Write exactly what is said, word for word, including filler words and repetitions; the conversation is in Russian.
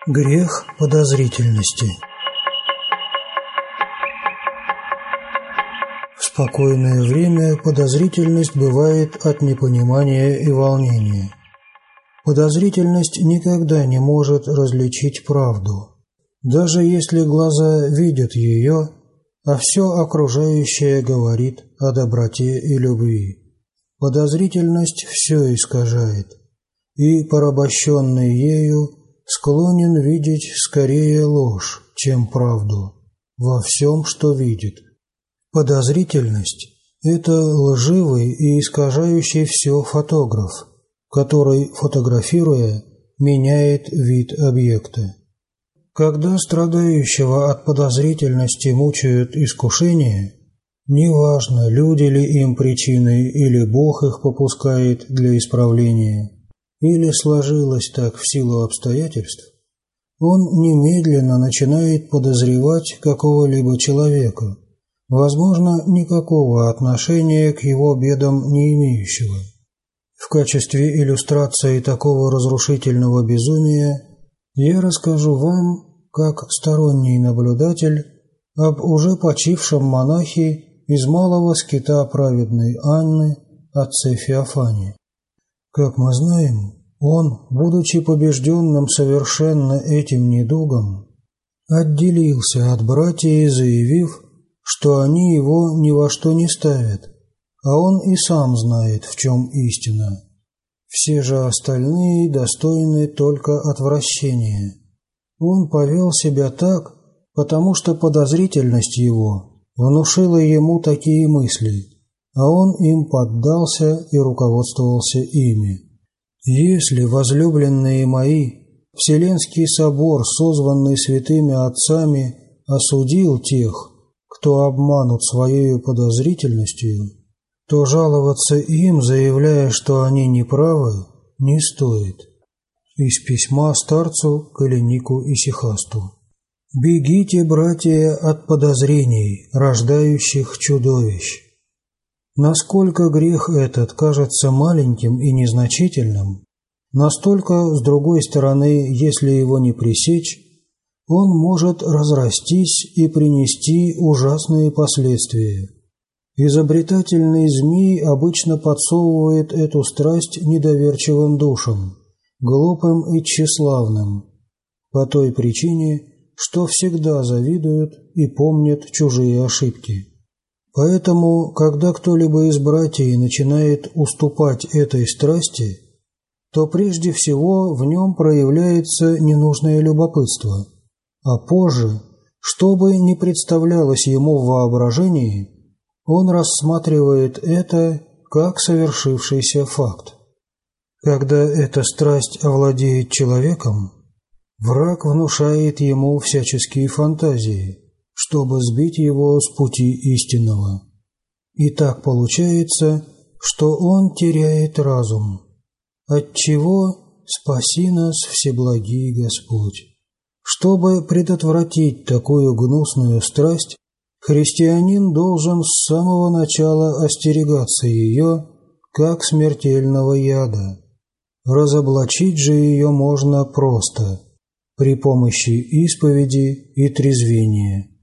Грех подозрительности. В спокойное время подозрительность бывает от непонимания и волнения. Подозрительность никогда не может различить правду, даже если глаза видят ее, а все окружающее говорит о доброте и любви. Подозрительность все искажает, и порабощенный ею склонен видеть скорее ложь, чем правду во всем, что видит. Подозрительность – это лживый и искажающий все фотограф, который, фотографируя, меняет вид объекта. Когда страдающего от подозрительности мучают искушения, неважно, люди ли им причиной или Бог их попускает для исправления, или сложилось так в силу обстоятельств, он немедленно начинает подозревать какого-либо человека, возможно, никакого отношения к его бедам не имеющего. В качестве иллюстрации такого разрушительного безумия я расскажу вам, как сторонний наблюдатель, об уже почившем монахе из малого скита праведной Анны, отце Феофане. Как мы знаем, он, будучи побежденным совершенно этим недугом, отделился от братьев, заявив, что они его ни во что не ставят, а он и сам знает, в чем истина. Все же остальные достойны только отвращения. Он повел себя так, потому что подозрительность его внушила ему такие мысли, а он им поддался и руководствовался ими. Если, возлюбленные мои, Вселенский собор, созванный святыми отцами, осудил тех, кто обманут своей подозрительностью, то жаловаться им, заявляя, что они неправы, не стоит. Из письма старцу Каленику Исихасту. «Бегите, братья, от подозрений, рождающих чудовищ». Насколько грех этот кажется маленьким и незначительным, настолько, с другой стороны, если его не пресечь, он может разрастись и принести ужасные последствия. Изобретательный змей обычно подсовывает эту страсть недоверчивым душам, глупым и тщеславным, по той причине, что всегда завидуют и помнят чужие ошибки. Поэтому, когда кто-либо из братьев начинает уступать этой страсти, то прежде всего в нем проявляется ненужное любопытство, а позже, что бы ни представлялось ему в воображении, он рассматривает это как совершившийся факт. Когда эта страсть овладеет человеком, враг внушает ему всяческие фантазии, чтобы сбить его с пути истинного. И так получается, что он теряет разум, отчего спаси нас, Всеблагий Господь. Чтобы предотвратить такую гнусную страсть, христианин должен с самого начала остерегаться ее, как смертельного яда. Разоблачить же ее можно просто, при помощи исповеди и трезвения.